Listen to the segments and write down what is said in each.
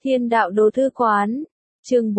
Thiên đạo đồ thư quán. Chương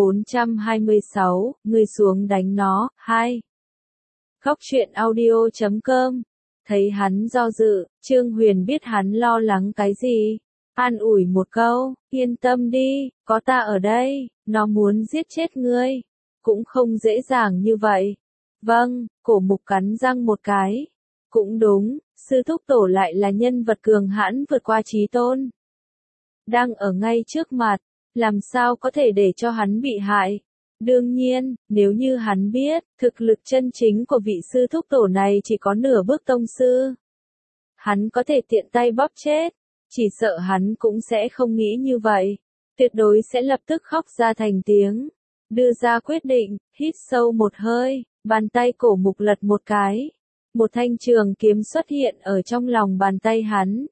426, người xuống đánh nó, 2. Góc truyện audio.com. Thấy hắn do dự, Trương Huyền biết hắn lo lắng cái gì. An ủi một câu, yên tâm đi, có ta ở đây, nó muốn giết chết ngươi. Cũng không dễ dàng như vậy. Vâng, Cổ Mục cắn răng một cái. Cũng đúng, sư thúc tổ lại là nhân vật cường hãn vượt qua chí tôn. Đang ở ngay trước mặt, làm sao có thể để cho hắn bị hại. Đương nhiên, nếu như hắn biết, thực lực chân chính của vị sư thúc tổ này chỉ có nửa bước tông sư. Hắn có thể tiện tay bóp chết, chỉ sợ hắn cũng sẽ không nghĩ như vậy. Tuyệt đối sẽ lập tức khóc ra thành tiếng. Đưa ra quyết định, hít sâu một hơi, bàn tay Cổ Mục lật một cái. Một thanh trường kiếm xuất hiện ở trong lòng bàn tay hắn.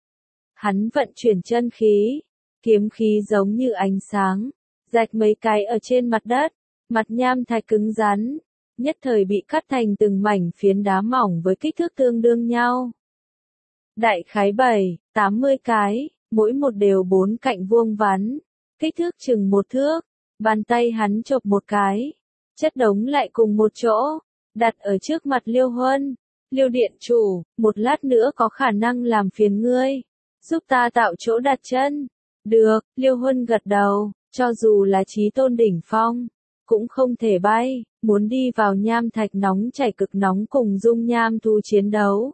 Hắn vận chuyển chân khí, kiếm khí giống như ánh sáng, rạch mấy cái ở trên mặt đất, mặt nham thạch cứng rắn, nhất thời bị cắt thành từng mảnh phiến đá mỏng với kích thước tương đương nhau. Đại khái 7-80 cái, mỗi một đều 4 cạnh vuông vắn, kích thước chừng 1 thước, bàn tay hắn chộp một cái, chất đống lại cùng một chỗ, đặt ở trước mặt Liêu Huân. Liêu điện chủ, một lát nữa có khả năng làm phiền ngươi, giúp ta tạo chỗ đặt chân. Được, Liêu Huân gật đầu, cho dù là chí tôn đỉnh phong, cũng không thể bay, muốn đi vào nham thạch nóng chảy cực nóng cùng dung nham thú chiến đấu.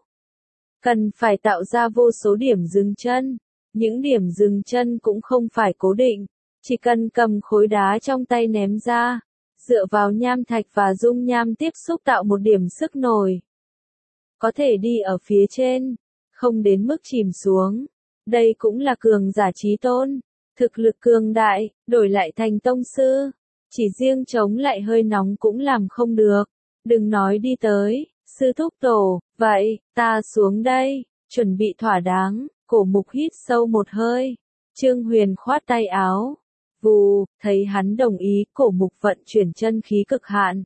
Cần phải tạo ra vô số điểm dừng chân, những điểm dừng chân cũng không phải cố định, chỉ cần cầm khối đá trong tay ném ra, dựa vào nham thạch và dung nham tiếp xúc tạo một điểm sức nổi. Có thể đi ở phía trên, không đến mức chìm xuống. Đây cũng là cường giả chí tôn, thực lực cường đại, đổi lại thành tông sư. Chỉ riêng chống lại hơi nóng cũng làm không được. Đừng nói đi tới, sư thúc tổ, vậy, ta xuống đây, chuẩn bị thỏa đáng. Cổ Mục hít sâu một hơi. Trương Huyền khoát tay áo. Vù, thấy hắn đồng ý, Cổ Mục vận chuyển chân khí cực hạn.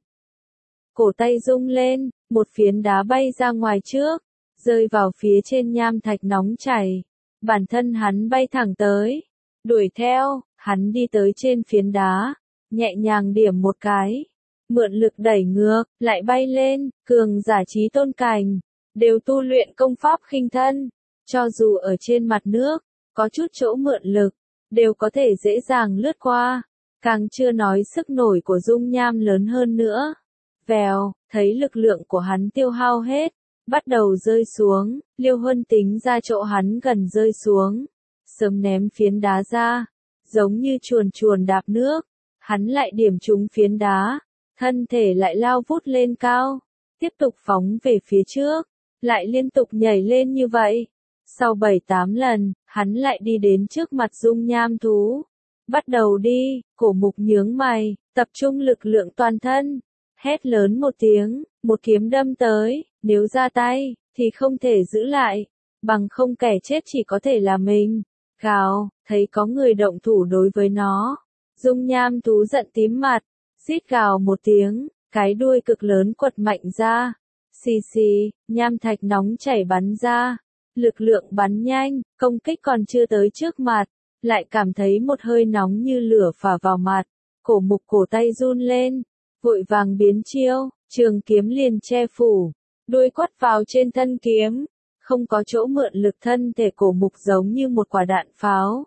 Cổ tay rung lên, một phiến đá bay ra ngoài trước, rơi vào phía trên nham thạch nóng chảy. Bản thân hắn bay thẳng tới, đuổi theo, hắn đi tới trên phiến đá, nhẹ nhàng điểm một cái, mượn lực đẩy ngược, lại bay lên, cường giả chí tôn cảnh, đều tu luyện công pháp khinh thân, cho dù ở trên mặt nước, có chút chỗ mượn lực, đều có thể dễ dàng lướt qua, càng chưa nói sức nổi của dung nham lớn hơn nữa. Vèo, thấy lực lượng của hắn tiêu hao hết, bắt đầu rơi xuống, Liêu Huân tính ra chỗ hắn gần rơi xuống, sớm ném phiến đá ra, giống như chuồn chuồn đạp nước, hắn lại điểm trúng phiến đá, thân thể lại lao vút lên cao, tiếp tục phóng về phía trước, lại liên tục nhảy lên như vậy. Sau 7-8 lần, hắn lại đi đến trước mặt dung nham thú. Bắt đầu đi, Cổ Mục nhướng mày, tập trung lực lượng toàn thân, hét lớn một tiếng, một kiếm đâm tới, nếu ra tay, thì không thể giữ lại, bằng không kẻ chết chỉ có thể là mình. Gào, thấy có người động thủ đối với nó, dung nham thú giận tím mặt, rít gào một tiếng, cái đuôi cực lớn quật mạnh ra, xì xì, nham thạch nóng chảy bắn ra, lực lượng bắn nhanh, công kích còn chưa tới trước mặt, lại cảm thấy một hơi nóng như lửa phả vào mặt, Cổ Mục cổ tay run lên, vội vàng biến chiêu, trường kiếm liền che phủ, đuôi quất vào trên thân kiếm, không có chỗ mượn lực, thân thể Cổ Mục giống như một quả đạn pháo.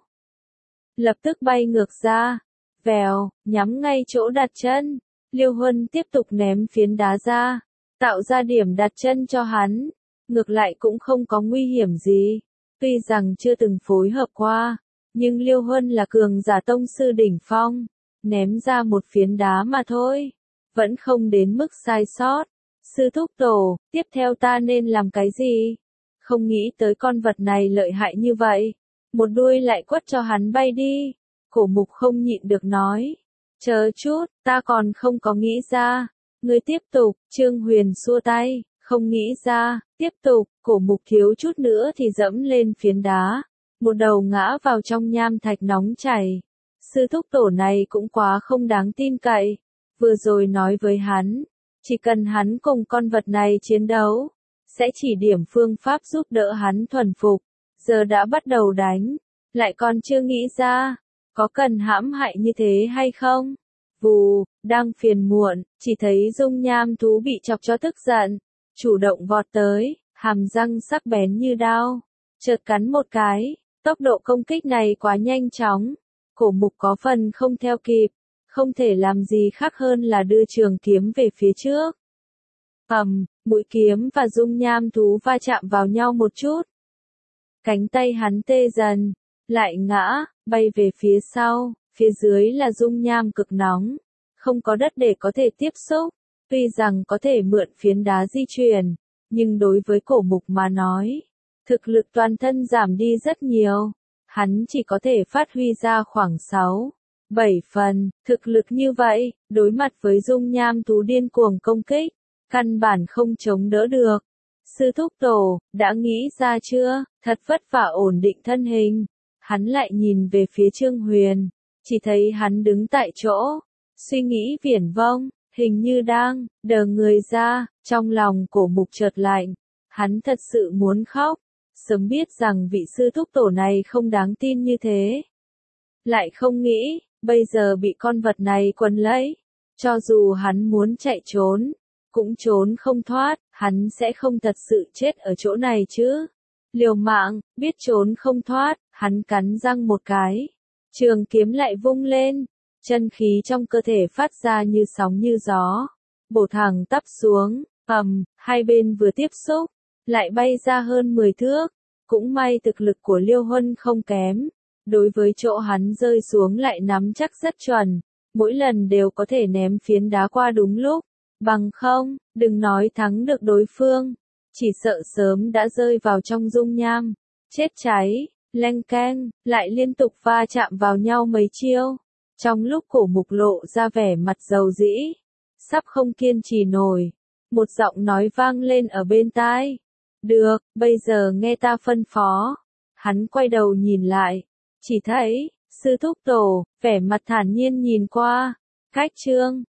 Lập tức bay ngược ra, vèo, nhắm ngay chỗ đặt chân, Liêu Huân tiếp tục ném phiến đá ra, tạo ra điểm đặt chân cho hắn, ngược lại cũng không có nguy hiểm gì, tuy rằng chưa từng phối hợp qua, nhưng Liêu Huân là cường giả tông sư đỉnh phong, ném ra một phiến đá mà thôi. Vẫn không đến mức sai sót. Sư thúc tổ, tiếp theo ta nên làm cái gì? Không nghĩ tới con vật này lợi hại như vậy. Một đuôi lại quất cho hắn bay đi. Cổ Mục không nhịn được nói. Chờ chút, ta còn không có nghĩ ra. Ngươi tiếp tục, Trương Huyền xua tay, không nghĩ ra, tiếp tục, Cổ Mục thiếu chút nữa thì dẫm lên phiến đá. Một đầu ngã vào trong nham thạch nóng chảy. Sư thúc tổ này cũng quá không đáng tin cậy. Vừa rồi nói với hắn, chỉ cần hắn cùng con vật này chiến đấu, sẽ chỉ điểm phương pháp giúp đỡ hắn thuần phục, giờ đã bắt đầu đánh, lại còn chưa nghĩ ra, có cần hãm hại như thế hay không? Vù, đang phiền muộn, chỉ thấy dung nham thú bị chọc cho tức giận, chủ động vọt tới, hàm răng sắc bén như đao, chợt cắn một cái, tốc độ công kích này quá nhanh chóng, cổ mục có phần không theo kịp, không thể làm gì khác hơn là đưa trường kiếm về phía trước. Mũi kiếm và dung nham thú va chạm vào nhau một chút. Cánh tay hắn tê dần, lại ngã, bay về phía sau, phía dưới là dung nham cực nóng, không có đất để có thể tiếp xúc, tuy rằng có thể mượn phiến đá di chuyển, nhưng đối với cổ mục mà nói, thực lực toàn thân giảm đi rất nhiều, hắn chỉ có thể phát huy ra khoảng 6-7 phần, thực lực như vậy, đối mặt với dung nham thú điên cuồng công kích, căn bản không chống đỡ được. Sư thúc tổ, đã nghĩ ra chưa, thật vất vả ổn định thân hình, hắn lại nhìn về phía Trương Huyền, chỉ thấy hắn đứng tại chỗ, suy nghĩ viển vông, hình như đang đờ người ra, trong lòng cổ mục chợt lạnh, hắn thật sự muốn khóc, sớm biết rằng vị sư thúc tổ này không đáng tin như thế. Lại không nghĩ, bây giờ bị con vật này quấn lấy, cho dù hắn muốn chạy trốn, cũng trốn không thoát, hắn sẽ không thật sự chết ở chỗ này chứ. Liều mạng, biết trốn không thoát, hắn cắn răng một cái. Trường kiếm lại vung lên, chân khí trong cơ thể phát ra như sóng như gió, bổ thẳng tắp xuống, hai bên vừa tiếp xúc, lại bay ra hơn 10 thước. Cũng may thực lực của Liêu Huân không kém, đối với chỗ hắn rơi xuống lại nắm chắc rất chuẩn, mỗi lần đều có thể ném phiến đá qua đúng lúc, bằng không, đừng nói thắng được đối phương, chỉ sợ sớm đã rơi vào trong dung nham, chết cháy, leng keng, lại liên tục va chạm vào nhau mấy chiêu. Trong lúc cổ mục lộ ra vẻ mặt dầu dĩ, sắp không kiên trì nổi, một giọng nói vang lên ở bên tai. Được, bây giờ nghe ta phân phó. Hắn quay đầu nhìn lại, chỉ thấy, sư thúc tổ, vẻ mặt thản nhiên nhìn qua, cách Trương